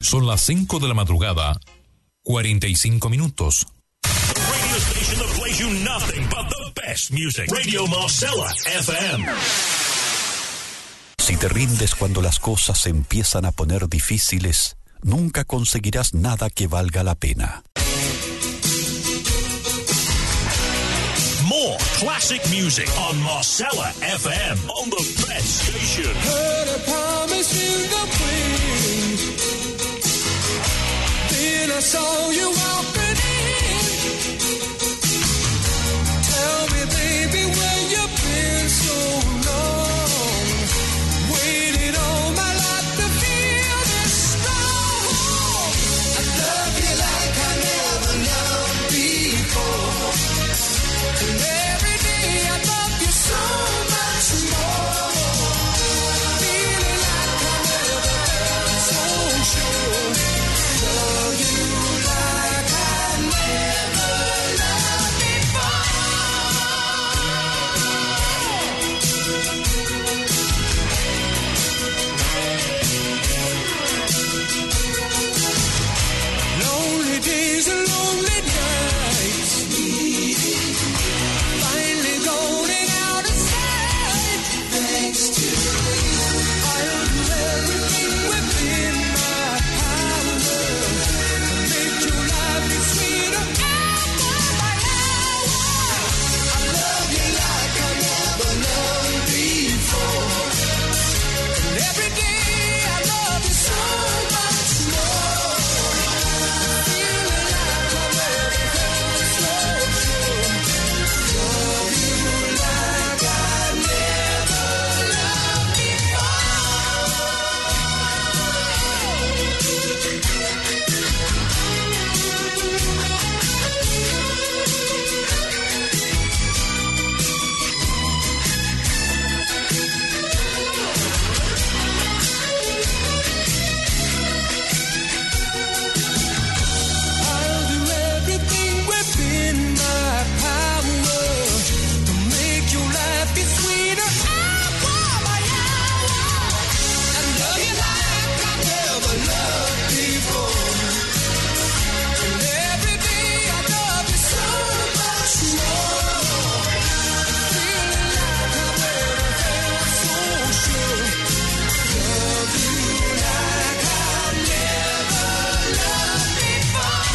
Son las 5 de la madrugada, 45 minutos. Radio station that plays you nothing but the best music. Radio Marcella FM. Si te rindes cuando las cosas se empiezan a poner difíciles, nunca conseguirás nada que valga la pena. More classic music on Marcella FM, on the best station. Heard a promise in the wind, then I saw you walking in. Tell me, baby, where you been so long? Waited all my life to feel this strong. I love you like I never loved before. And every day I love you so much more. Feeling like I never felt so sure. Love you like I never loved before. Lonely days and lonely nights. Finally going out of sight. Thanks to you, I'll do everything within my power to make your life be sweeter hour by hour. I love you like I never loved before. And every day I love you so much more. Feeling like I never felt so sure. Love you like I never loved I'll do everything within my power to make your life be sweeter hour by hour. I love you like I never loved before. And every day I love you so much more. Feeling like I never felt so sure. Love you like I never loved before.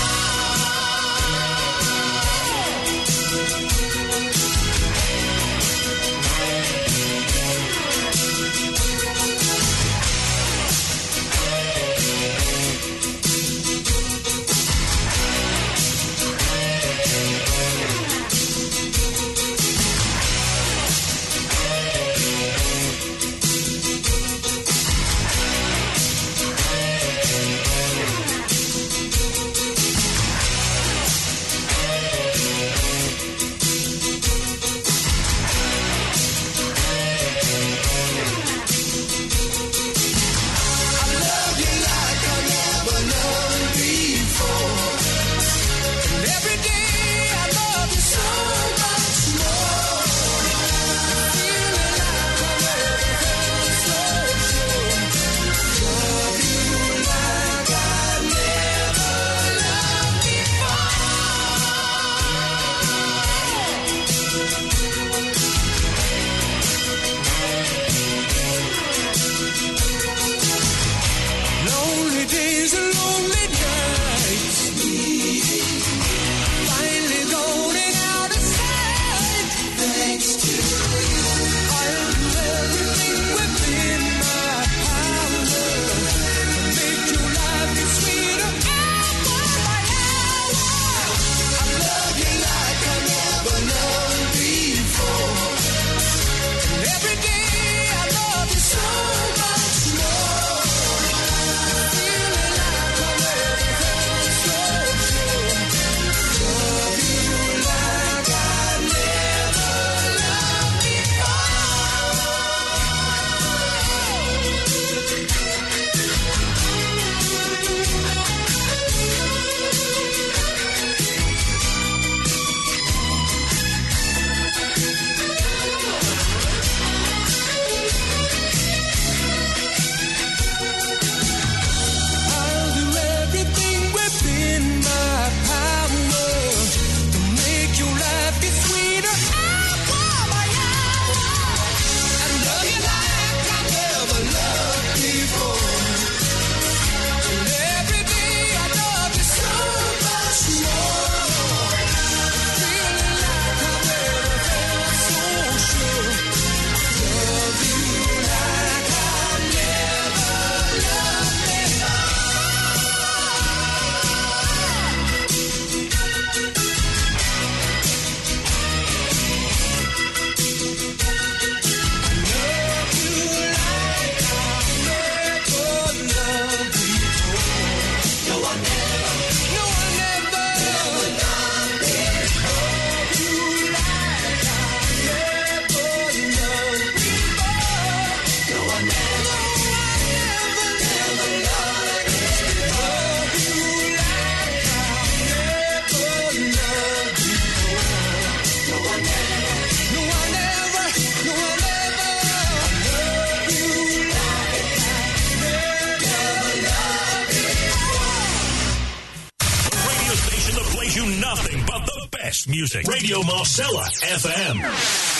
I love you like I never loved before. And every day I love you so much more. Feeling like I never felt so sure. Love you like I never loved before. Lonely days and lonely nights. Finally going out of sight. Thanks to you, I'll do everything within my power to make your life be sweeter hour by hour. I love you like I never loved before. And every day I love you so much more. Feeling like I never felt plays you nothing but the best music. Radio Marcella FM.